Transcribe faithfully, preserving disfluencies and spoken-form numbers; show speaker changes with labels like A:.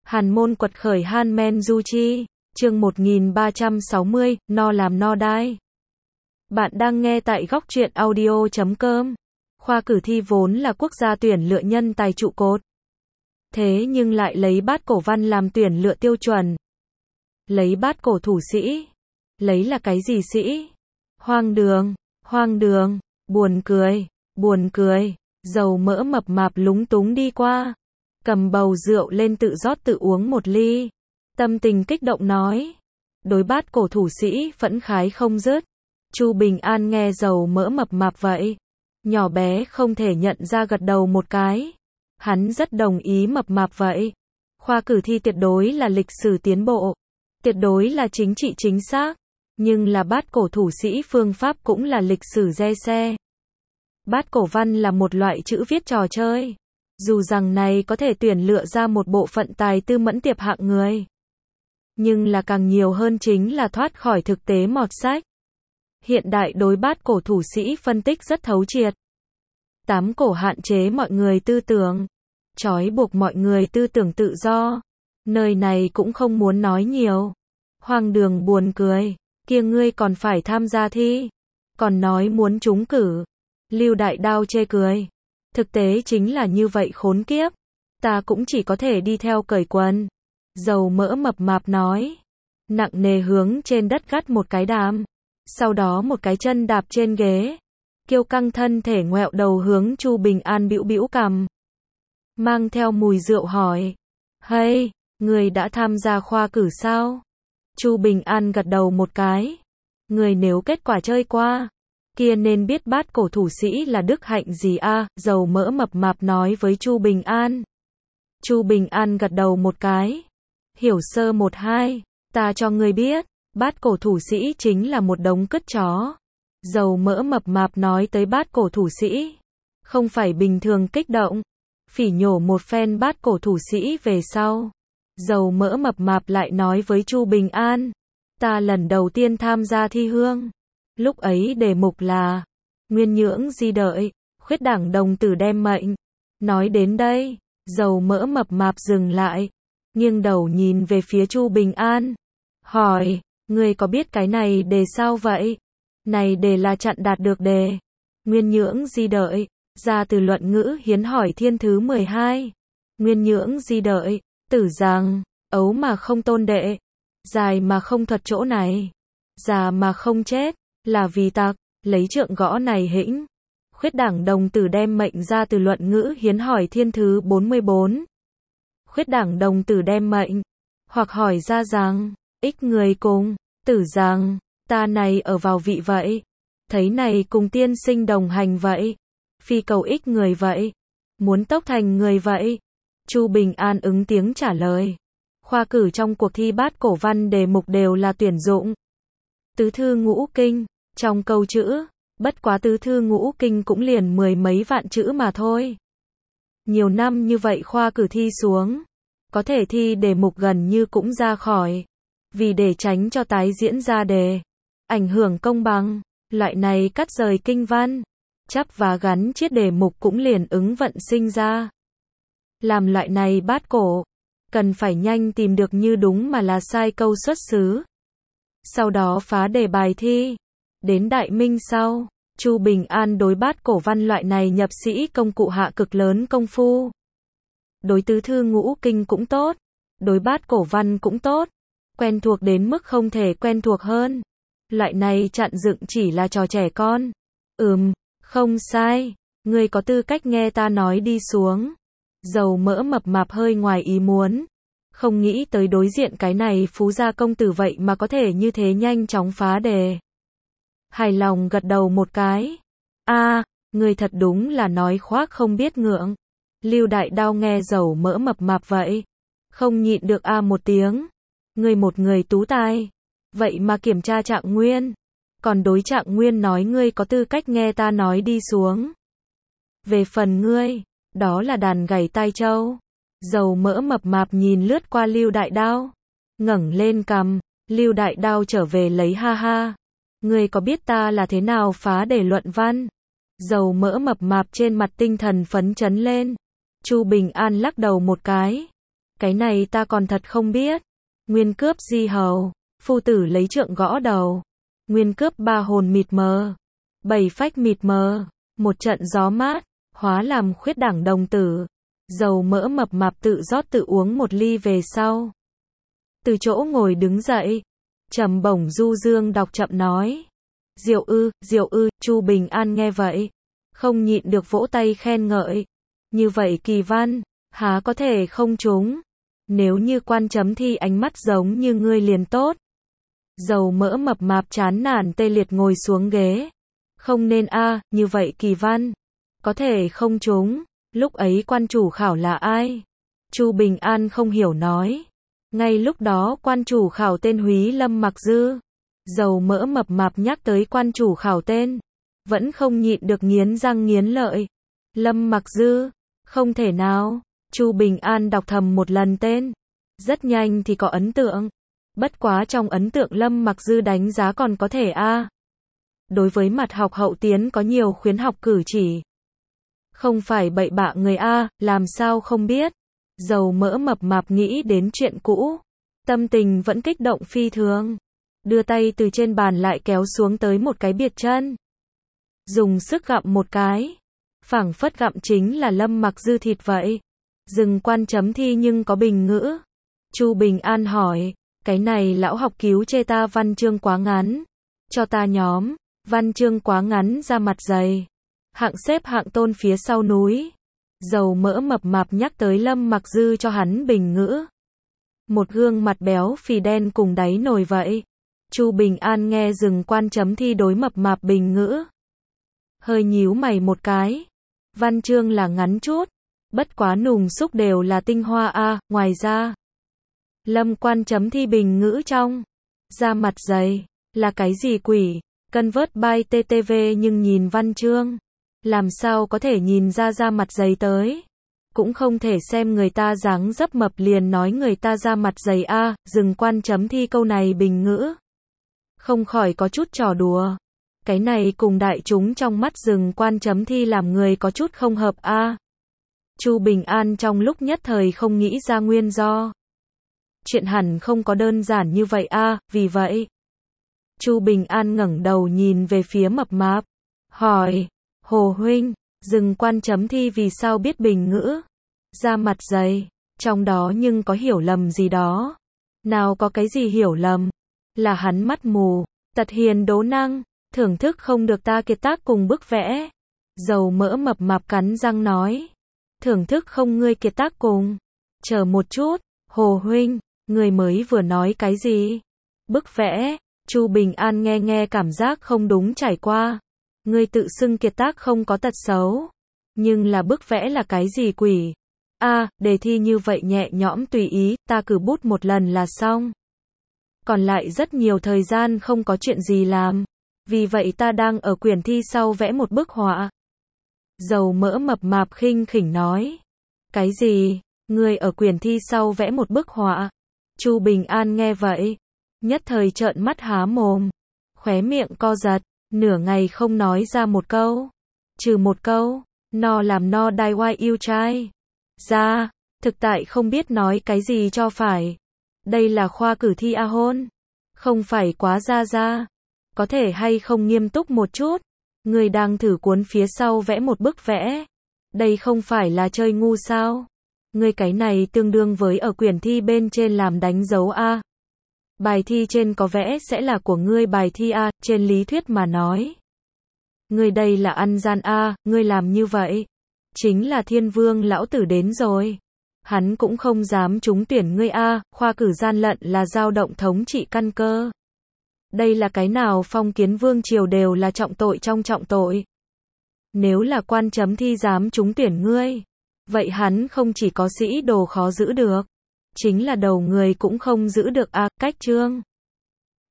A: Hàn môn quật khởi Han Men Du Chi, chương một nghìn ba trăm sáu mươi, no làm no đai. Bạn đang nghe tại góc truyện audio chấm com. Khoa cử thi vốn là quốc gia tuyển lựa nhân tài trụ cột. Thế nhưng lại lấy bát cổ văn làm tuyển lựa tiêu chuẩn. Lấy bát cổ thủ sĩ. Lấy là cái gì sĩ? Hoang đường, hoang đường, buồn cười, buồn cười. Dầu mỡ mập mạp lúng túng đi qua. Cầm bầu rượu lên tự rót tự uống một ly. Tâm tình kích động nói. Đối bát cổ thủ sĩ phẫn khái không dứt. Chu Bình An nghe dầu mỡ mập mạp vậy. Nhỏ bé không thể nhận ra gật đầu một cái. Hắn rất đồng ý mập mạp vậy. Khoa cử thi tuyệt đối là lịch sử tiến bộ. Tuyệt đối là chính trị chính xác. Nhưng là bát cổ thủ sĩ phương pháp cũng là lịch sử re xe. Bát cổ văn là một loại chữ viết trò chơi. Dù rằng này có thể tuyển lựa ra một bộ phận tài tư mẫn tiệp hạng người. Nhưng là càng nhiều hơn chính là thoát khỏi thực tế mọt sách. Hiện đại đối bát cổ thủ sĩ phân tích rất thấu triệt. Tám cổ hạn chế mọi người tư tưởng. Trói buộc mọi người tư tưởng tự do. Nơi này cũng không muốn nói nhiều. Hoang đường buồn cười. Kia ngươi còn phải tham gia thi. Còn nói muốn trúng cử. Lưu Đại Đao chê cười. Thực tế chính là như vậy khốn kiếp. Ta cũng chỉ có thể đi theo cởi quần. Dầu mỡ mập mạp nói. Nặng nề hướng trên đất gắt một cái đàm. Sau đó một cái chân đạp trên ghế. Kiêu căng thân thể ngoẹo đầu hướng Chu Bình An bĩu bĩu cằm. Mang theo mùi rượu hỏi. Hey, người đã tham gia khoa cử sao? Chu Bình An gật đầu một cái. Người nếu kết quả chơi qua. Kia nên biết bát cổ thủ sĩ là đức hạnh gì a? À? Dầu mỡ mập mạp nói với Chu Bình An. Chu Bình An gật đầu một cái. Hiểu sơ một hai, ta cho ngươi biết, bát cổ thủ sĩ chính là một đống cứt chó. Dầu mỡ mập mạp nói tới bát cổ thủ sĩ. Không phải bình thường kích động. Phỉ nhổ một phen bát cổ thủ sĩ về sau. Dầu mỡ mập mạp lại nói với Chu Bình An. Ta lần đầu tiên tham gia thi hương. Lúc ấy đề mục là Nguyên Nhưỡng Di Đợi, khuyết đảng đồng tử đem mệnh. Nói đến đây, dầu mỡ mập mạp dừng lại, nghiêng đầu nhìn về phía Chu Bình An. Hỏi, ngươi có biết cái này đề sao vậy? Này đề là chặn đạt được đề. Nguyên Nhưỡng Di Đợi, ra từ luận ngữ hiến hỏi thiên thứ mười hai. Nguyên Nhưỡng Di Đợi, tử rằng, ấu mà không tôn đệ, dài mà không thuật chỗ này, già mà không chết. Là vì tặc, lấy trượng gõ này hĩnh. Khuyết đảng đồng tử đem mệnh ra từ luận ngữ hiến hỏi thiên thứ bốn mươi bốn. Khuyết đảng đồng tử đem mệnh. Hoặc hỏi ra rằng, ích người cùng, tử rằng, ta này ở vào vị vậy. Thấy này cùng tiên sinh đồng hành vậy. Phi cầu ích người vậy. Muốn tốc thành người vậy. Chu Bình An ứng tiếng trả lời. Khoa cử trong cuộc thi bát cổ văn đề mục đều là tuyển dụng. Tứ thư ngũ kinh. Trong câu chữ, bất quá tứ thư ngũ kinh cũng liền mười mấy vạn chữ mà thôi. Nhiều năm như vậy khoa cử thi xuống, có thể thi đề mục gần như cũng ra khỏi. Vì để tránh cho tái diễn ra đề, ảnh hưởng công bằng, loại này cắt rời kinh văn, chắp và gắn chiết đề mục cũng liền ứng vận sinh ra. Làm loại này bát cổ, cần phải nhanh tìm được như đúng mà là sai câu xuất xứ. Sau đó phá đề bài thi. Đến Đại Minh sau, Chu Bình An đối bát cổ văn loại này nhập sĩ công cụ hạ cực lớn công phu. Đối tứ thư ngũ kinh cũng tốt, đối bát cổ văn cũng tốt, quen thuộc đến mức không thể quen thuộc hơn. Loại này chặn dựng chỉ là trò trẻ con. Ừm, không sai, ngươi có tư cách nghe ta nói đi xuống. Dầu mỡ mập mạp hơi ngoài ý muốn. Không nghĩ tới đối diện cái này phú gia công tử vậy mà có thể như thế nhanh chóng phá đề. Hài lòng gật đầu một cái. A, à, người thật đúng là nói khoác không biết ngượng. Lưu Đại Đao nghe dầu mỡ mập mạp vậy. Không nhịn được a à một tiếng. Người một người tú tài. Vậy mà kiểm tra Trạng Nguyên. Còn đối Trạng Nguyên nói ngươi có tư cách nghe ta nói đi xuống. Về phần ngươi, đó là đàn gảy tai trâu. Dầu mỡ mập mạp nhìn lướt qua Lưu Đại Đao. Ngẩng lên cằm, Lưu Đại Đao trở về lấy ha ha. Ngươi có biết ta là thế nào phá đề luận văn? Dầu mỡ mập mạp trên mặt tinh thần phấn chấn lên. Chu Bình An lắc đầu một cái. Cái này ta còn thật không biết. Nguyên cướp di hầu. Phu tử lấy trượng gõ đầu. Nguyên cướp ba hồn mịt mờ. Bảy phách mịt mờ. Một trận gió mát. Hóa làm khuyết đảng đồng tử. Dầu mỡ mập mạp tự rót tự uống một ly về sau. Từ chỗ ngồi đứng dậy. Trầm bổng du dương đọc chậm nói. Diệu ư, diệu ư, Chu Bình An nghe vậy. Không nhịn được vỗ tay khen ngợi. Như vậy kỳ văn, há có thể không trúng. Nếu như quan chấm thi ánh mắt giống như ngươi liền tốt. Dầu mỡ mập mạp chán nản tê liệt ngồi xuống ghế. Không nên a, à, như vậy kỳ văn. Có thể không trúng. Lúc ấy quan chủ khảo là ai? Chu Bình An không hiểu nói. Ngay lúc đó quan chủ khảo tên Húy Lâm Mặc Dư. Dầu mỡ mập mạp nhắc tới quan chủ khảo tên. Vẫn không nhịn được nghiến răng nghiến lợi. Lâm Mặc Dư. Không thể nào. Chu Bình An đọc thầm một lần tên. Rất nhanh thì có ấn tượng. Bất quá trong ấn tượng Lâm Mặc Dư đánh giá còn có thể a. À. Đối với mặt học hậu tiến có nhiều khuyến học cử chỉ. Không phải bậy bạ người a, à, làm sao không biết. Dầu mỡ mập mạp nghĩ đến chuyện cũ. Tâm tình vẫn kích động phi thường. Đưa tay từ trên bàn lại kéo xuống tới một cái biệt chân. Dùng sức gặm một cái. Phảng phất gặm chính là Lâm Mặc Dư thịt vậy. Dừng quan chấm thi nhưng có bình ngữ. Chu Bình An hỏi. Cái này lão học cứu chê ta văn chương quá ngắn. Cho ta nhóm. Văn chương quá ngắn ra mặt dày. Hạng xếp hạng tôn phía sau núi. Dầu mỡ mập mạp nhắc tới Lâm Mặc Dư cho hắn bình ngữ. Một gương mặt béo phì đen cùng đáy nồi vậy. Chu Bình An nghe dừng quan chấm thi đối mập mạp bình ngữ. Hơi nhíu mày một cái. Văn chương là ngắn chút. Bất quá nùng xúc đều là tinh hoa a, à, ngoài ra. Lâm quan chấm thi bình ngữ trong. Ra mặt dày. Là cái gì quỷ? Cân vớt by tê tê vê nhưng nhìn văn chương. Làm sao có thể nhìn ra ra mặt dày tới. Cũng không thể xem người ta dáng dấp mập liền nói người ta ra mặt dày a, à, dừng quan chấm thi câu này bình ngữ. Không khỏi có chút trò đùa. Cái này cùng đại chúng trong mắt dừng quan chấm thi làm người có chút không hợp a. À. Chu Bình An trong lúc nhất thời không nghĩ ra nguyên do. Chuyện hẳn không có đơn giản như vậy a, à, vì vậy. Chu Bình An ngẩng đầu nhìn về phía mập mạp. Hỏi, Hồ huynh, dừng quan chấm thi vì sao biết bình ngữ? Ra mặt dày, trong đó nhưng có hiểu lầm gì đó. Nào có cái gì hiểu lầm? Là hắn mắt mù, tật hiền đố năng, thưởng thức không được ta kiệt tác cùng bức vẽ. Dầu mỡ mập mạp cắn răng nói. Thưởng thức không ngươi kiệt tác cùng. Chờ một chút, Hồ huynh, ngươi mới vừa nói cái gì? Bức vẽ. Chu Bình An nghe nghe cảm giác không đúng trải qua. Ngươi tự xưng kiệt tác không có tật xấu. Nhưng là bức vẽ là cái gì quỷ? A, à, đề thi như vậy nhẹ nhõm tùy ý, ta cử bút một lần là xong. Còn lại rất nhiều thời gian không có chuyện gì làm. Vì vậy ta đang ở quyển thi sau vẽ một bức họa. Dầu mỡ mập mạp khinh khỉnh nói. Cái gì? Ngươi ở quyển thi sau vẽ một bức họa? Chu Bình An nghe vậy. Nhất thời trợn mắt há mồm. Khóe miệng co giật. Nửa ngày không nói ra một câu. Trừ một câu. No làm no đai oai yêu trai. Ra. Thực tại không biết nói cái gì cho phải. Đây là khoa cử thi a hôn. Không phải quá ra ra. Có thể hay không nghiêm túc một chút. Người đang thử cuốn phía sau vẽ một bức vẽ. Đây không phải là chơi ngu sao. Người cái này tương đương với ở quyển thi bên trên làm đánh dấu A. Bài thi trên có vẽ sẽ là của ngươi bài thi A, trên lý thuyết mà nói. Ngươi đây là ăn gian A, ngươi làm như vậy. Chính là thiên vương lão tử đến rồi. Hắn cũng không dám trúng tuyển ngươi A, khoa cử gian lận là dao động thống trị căn cơ. Đây là cái nào phong kiến vương triều đều là trọng tội trong trọng tội. Nếu là quan chấm thi dám trúng tuyển ngươi, vậy hắn không chỉ có sĩ đồ khó giữ được, chính là đầu người cũng không giữ được a, cách chương.